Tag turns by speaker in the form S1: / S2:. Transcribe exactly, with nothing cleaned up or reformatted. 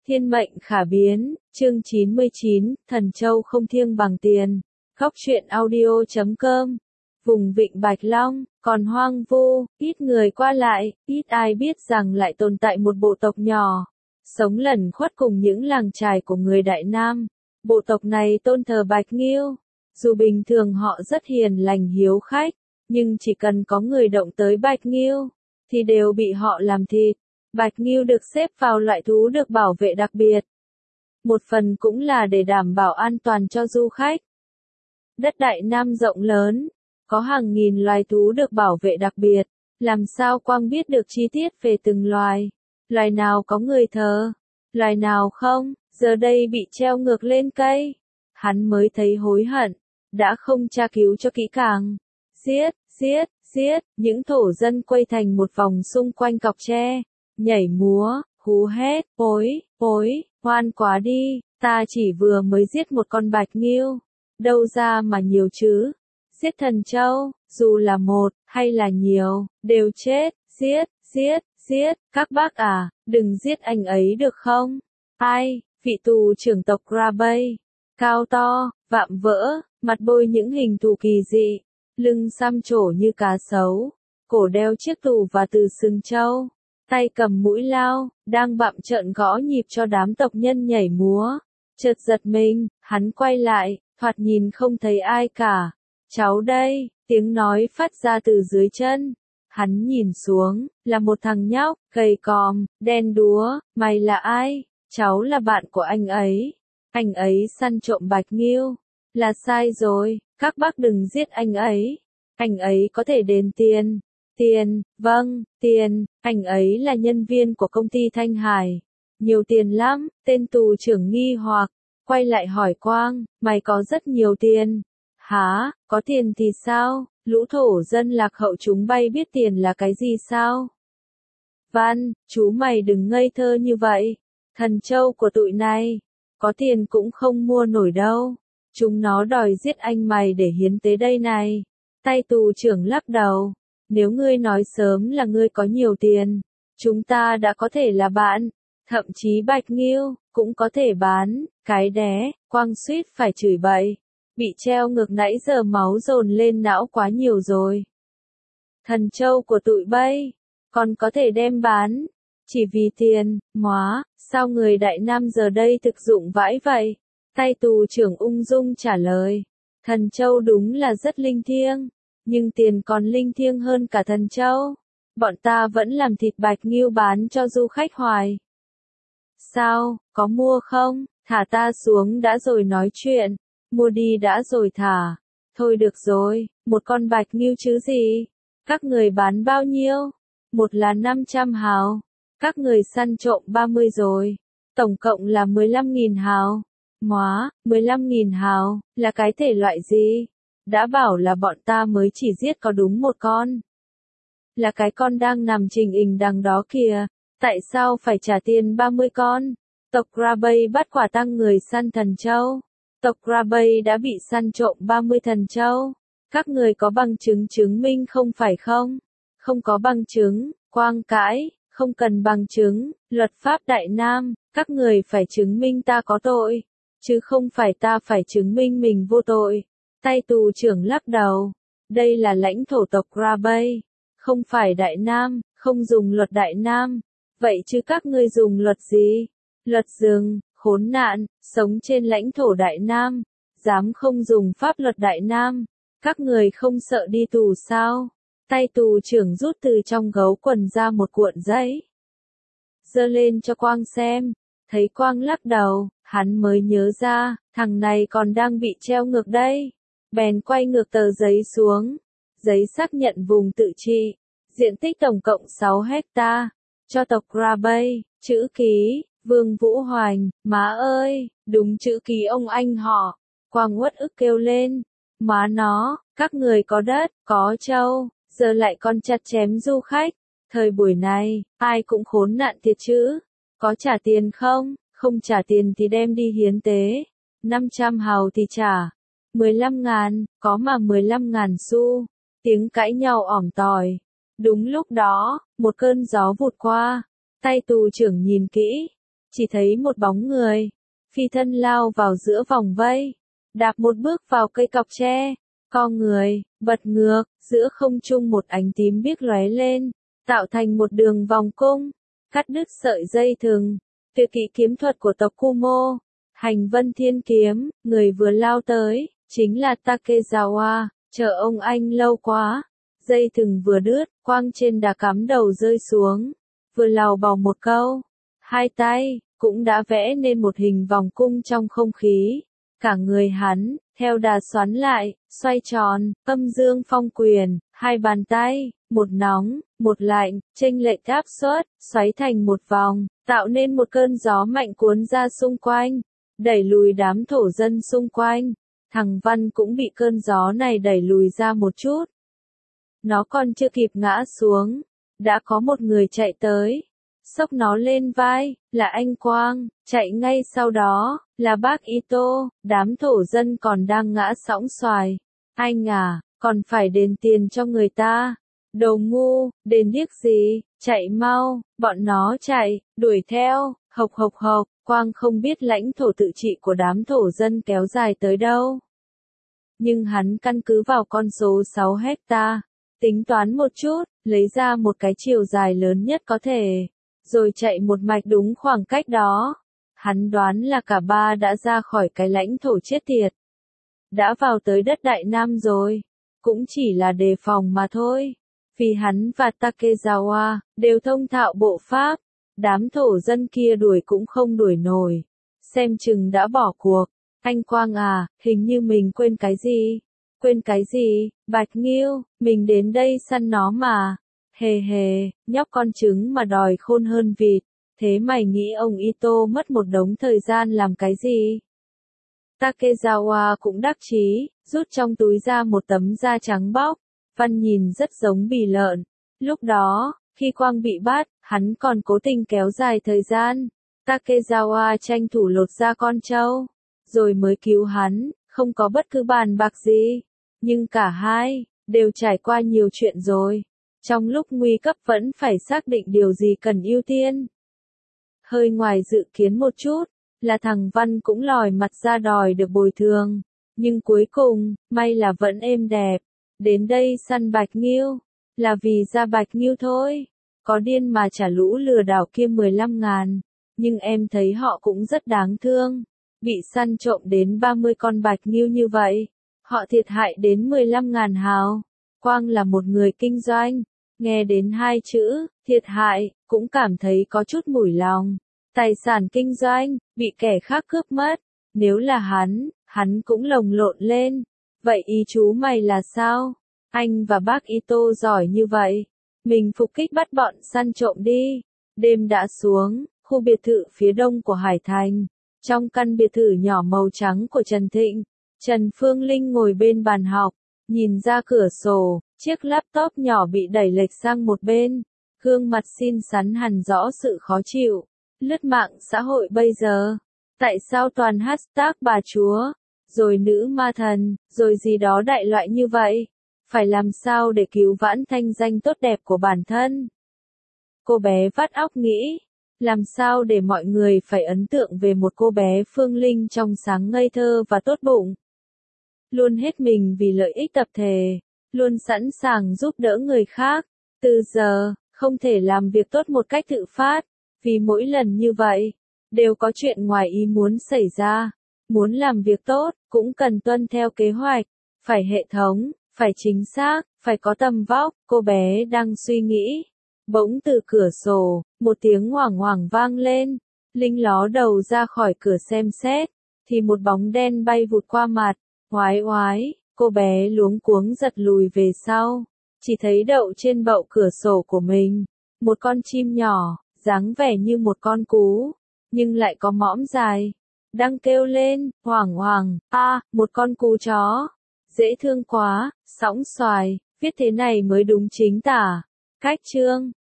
S1: Thiên mệnh khả biến, chương chín mươi chín, Thần Châu không thiêng bằng tiền. Góc truyện audio chấm com. Vùng vịnh Bạch Long, còn hoang vu, ít người qua lại, ít ai biết rằng lại tồn tại một bộ tộc nhỏ, sống lẩn khuất cùng những làng chài của người Đại Nam. Bộ tộc này tôn thờ Bạch Nghiêu. Dù bình thường họ rất hiền lành hiếu khách, nhưng chỉ cần có người động tới Bạch Nghiêu, thì đều bị họ làm thịt. Bạch Nghiêu được xếp vào loại thú được bảo vệ đặc biệt. Một phần cũng là để đảm bảo an toàn cho du khách. Đất Đại Nam rộng lớn, có hàng nghìn loài thú được bảo vệ đặc biệt, làm sao Quang biết được chi tiết về từng loài. Loài nào có người thờ, loài nào không, giờ đây bị treo ngược lên cây. Hắn mới thấy hối hận, đã không tra cứu cho kỹ càng. Giết, giết, giết, những thổ dân quay thành một vòng xung quanh cọc tre. Nhảy múa, hú hét, ối, ối, hoan quá đi, ta chỉ vừa mới giết một con Bạch Nghiêu, đâu ra mà nhiều chứ. Giết Thần Châu, dù là một, hay là nhiều, đều chết, giết, giết, giết, các bác à, đừng giết anh ấy được không? Ai, vị tù trưởng tộc Grabay, cao to, vạm vỡ, mặt bôi những hình thù kỳ dị, lưng xăm trổ như cá sấu, cổ đeo chiếc tù và từ sừng trâu. Tay cầm mũi lao, đang bặm trợn gõ nhịp cho đám tộc nhân nhảy múa. Chợt giật mình, hắn quay lại, thoạt nhìn không thấy ai cả. Cháu đây, tiếng nói phát ra từ dưới chân. Hắn nhìn xuống, là một thằng nhóc, gầy còm, đen đúa, mày là ai? Cháu là bạn của anh ấy. Anh ấy săn trộm Bạch Nghiêu. Là sai rồi, các bác đừng giết anh ấy. Anh ấy có thể đền tiền. Tiền, vâng, tiền, anh ấy là nhân viên của công ty Thanh Hải. Nhiều tiền lắm, tên tù trưởng nghi hoặc, quay lại hỏi Quang, mày có rất nhiều tiền. Hả, có tiền thì sao, lũ thổ dân lạc hậu chúng bay biết tiền là cái gì sao? Văn, chú mày đừng ngây thơ như vậy. Thần Châu của tụi này, có tiền cũng không mua nổi đâu. Chúng nó đòi giết anh mày để hiến tế đây này. Tay tù trưởng lắc đầu. Nếu ngươi nói sớm là ngươi có nhiều tiền, chúng ta đã có thể là bạn, thậm chí Bạch Nghiêu cũng có thể bán, cái đé, Quang suýt phải chửi bậy, bị treo ngược nãy giờ máu dồn lên não quá nhiều rồi. Thần Châu của tụi bay, còn có thể đem bán, chỉ vì tiền, móa, sao người Đại Nam giờ đây thực dụng vãi vậy? Tay tù trưởng ung dung trả lời, Thần Châu đúng là rất linh thiêng. Nhưng tiền còn linh thiêng hơn cả Thần Châu. Bọn ta vẫn làm thịt Bạch Nghiêu bán cho du khách hoài. Sao, có mua không? Thả ta xuống đã rồi nói chuyện. Mua đi đã rồi thả. Thôi được rồi, một con Bạch Nghiêu chứ gì? Các người bán bao nhiêu? Một là năm trăm hào. Các người săn trộm ba mươi rồi. Tổng cộng là mười lăm nghìn hào. Móa, mười lăm nghìn hào, là cái thể loại gì? Đã bảo là bọn ta mới chỉ giết có đúng một con. Là cái con đang nằm trình hình đằng đó kìa. Tại sao phải trả tiền ba mươi con? Tộc Grabay bắt quả tang người săn Thần Châu. Tộc Grabay đã bị săn trộm ba mươi Thần Châu. Các người có bằng chứng chứng minh không phải không? Không có bằng chứng, Quang cãi, không cần bằng chứng, luật pháp Đại Nam, các người phải chứng minh ta có tội, chứ không phải ta phải chứng minh mình vô tội. Tay tù trưởng lắc đầu. Đây là lãnh thổ tộc Grabay, không phải Đại Nam, không dùng luật Đại Nam. Vậy chứ các ngươi dùng luật gì? Luật rừng, khốn nạn, sống trên lãnh thổ Đại Nam, dám không dùng pháp luật Đại Nam. Các người không sợ đi tù sao? Tay tù trưởng rút từ trong gấu quần ra một cuộn giấy. Giơ lên cho Quang xem. Thấy Quang lắc đầu, hắn mới nhớ ra, thằng này còn đang bị treo ngược đây. Bèn quay ngược tờ giấy xuống. Giấy xác nhận vùng tự trị. Diện tích tổng cộng sáu hecta. Cho tộc Grabay. Chữ ký, Vương Vũ Hoành. Má ơi, đúng chữ ký ông anh họ. Quang uất ức kêu lên. Má nó, các người có đất, có trâu, giờ lại còn chặt chém du khách. Thời buổi này, ai cũng khốn nạn thiệt chứ. Có trả tiền không? Không trả tiền thì đem đi hiến tế. năm trăm hào thì trả. mười lăm ngàn, có mà mười lăm ngàn xu. Tiếng cãi nhau ỏm tỏi. Đúng lúc đó, một cơn gió vụt qua. Tay tù trưởng nhìn kỹ. chỉ thấy một bóng người, phi thân lao vào giữa vòng vây, đạp một bước vào cây cọc tre, co người, bật ngược, giữa không trung một ánh tím biếc lóe lên, tạo thành một đường vòng cung, cắt đứt sợi dây thừng. Tuyệt kỹ kiếm thuật của tộc Kumo, Hành Vân Thiên Kiếm, người vừa lao tới, chính là Takezawa, chờ ông anh lâu quá. Dây thừng vừa đứt, quang trên đá cắm đầu rơi xuống, vừa lào bào một câu, hai tay, cũng đã vẽ nên một hình vòng cung trong không khí. Cả người hắn, theo đà xoắn lại, xoay tròn, âm dương phong quyền, hai bàn tay, một nóng, một lạnh, chênh lệch áp suất, xoáy thành một vòng, tạo nên một cơn gió mạnh cuốn ra xung quanh, đẩy lùi đám thổ dân xung quanh. Thằng Văn cũng bị cơn gió này đẩy lùi ra một chút. Nó còn chưa kịp ngã xuống, đã có một người chạy tới, xốc nó lên vai, là anh Quang, chạy ngay sau đó, là bác Ito, đám thổ dân còn đang ngã sõng xoài. Anh à, còn phải đền tiền cho người ta. Đồ ngu, đền điếc gì, chạy mau, bọn nó chạy, đuổi theo, hộc hộc hộc, Quang không biết lãnh thổ tự trị của đám thổ dân kéo dài tới đâu. Nhưng hắn căn cứ vào con số sáu hecta, tính toán một chút, lấy ra một cái chiều dài lớn nhất có thể, rồi chạy một mạch đúng khoảng cách đó. Hắn đoán là cả ba đã ra khỏi cái lãnh thổ chết tiệt. Đã vào tới đất Đại Nam rồi, cũng chỉ là đề phòng mà thôi. Vì hắn và Takezawa đều thông thạo bộ pháp, đám thổ dân kia đuổi cũng không đuổi nổi. Xem chừng đã bỏ cuộc. Anh Quang à, hình như mình quên cái gì? Quên cái gì? Bạch Nghiêu, mình đến đây săn nó mà. Hề hề, nhóc con trứng mà đòi khôn hơn vịt. Thế mày nghĩ ông Ito mất một đống thời gian làm cái gì? Takezawa cũng đắc chí, rút trong túi ra một tấm da trắng bóc. Văn nhìn rất giống bì lợn. Lúc đó, khi Quang bị bắt, hắn còn cố tình kéo dài thời gian. Takezawa tranh thủ lột ra con trâu, rồi mới cứu hắn, không có bất cứ bàn bạc gì. Nhưng cả hai, đều trải qua nhiều chuyện rồi. Trong lúc nguy cấp vẫn phải xác định điều gì cần ưu tiên. Hơi ngoài dự kiến một chút, là thằng Văn cũng lòi mặt ra đòi được bồi thường. Nhưng cuối cùng, may là vẫn êm đẹp. Đến đây săn Bạch Nghiêu, là vì ra Bạch Nghiêu thôi. Có điên mà trả lũ lừa đảo kia mười lăm ngàn. Nhưng em thấy họ cũng rất đáng thương. Bị săn trộm đến ba mươi con Bạch Nghiêu như vậy. Họ thiệt hại đến mười lăm ngàn hào. Quang là một người kinh doanh. Nghe đến hai chữ, thiệt hại, cũng cảm thấy có chút mủi lòng. Tài sản kinh doanh, bị kẻ khác cướp mất. Nếu là hắn, hắn cũng lồng lộn lên. Vậy ý chú mày là sao? Anh và bác Ito giỏi như vậy. Mình phục kích bắt bọn săn trộm đi. Đêm đã xuống, khu biệt thự phía đông của Hải Thành. Trong căn biệt thự nhỏ màu trắng của Trần Thịnh, Trần Phương Linh ngồi bên bàn học, nhìn ra cửa sổ, chiếc laptop nhỏ bị đẩy lệch sang một bên. Gương mặt xinh xắn hằn rõ sự khó chịu. Lướt mạng xã hội bây giờ. Tại sao toàn hashtag bà chúa? Rồi nữ ma thần, rồi gì đó đại loại như vậy. Phải làm sao để cứu vãn thanh danh tốt đẹp của bản thân? Cô bé vắt óc nghĩ, làm sao để mọi người phải ấn tượng về một cô bé Phương Linh trong sáng ngây thơ và tốt bụng. Luôn hết mình vì lợi ích tập thể, luôn sẵn sàng giúp đỡ người khác. Từ giờ, không thể làm việc tốt một cách tự phát, vì mỗi lần như vậy, đều có chuyện ngoài ý muốn xảy ra. Muốn làm việc tốt, cũng cần tuân theo kế hoạch, phải hệ thống, phải chính xác, phải có tầm vóc. Cô bé đang suy nghĩ. Bỗng từ cửa sổ, một tiếng hoảng hoảng vang lên. Linh ló đầu ra khỏi cửa xem xét, thì một bóng đen bay vụt qua mặt. Oái oái, cô bé luống cuống giật lùi về sau. Chỉ thấy đậu trên bậu cửa sổ của mình. Một con chim nhỏ, dáng vẻ như một con cú, nhưng lại có mõm dài. Đang kêu lên, hoảng hoảng, a, à, một con cú chó. Dễ thương quá, sõng xoài, viết thế này mới đúng chính tả. Cách chương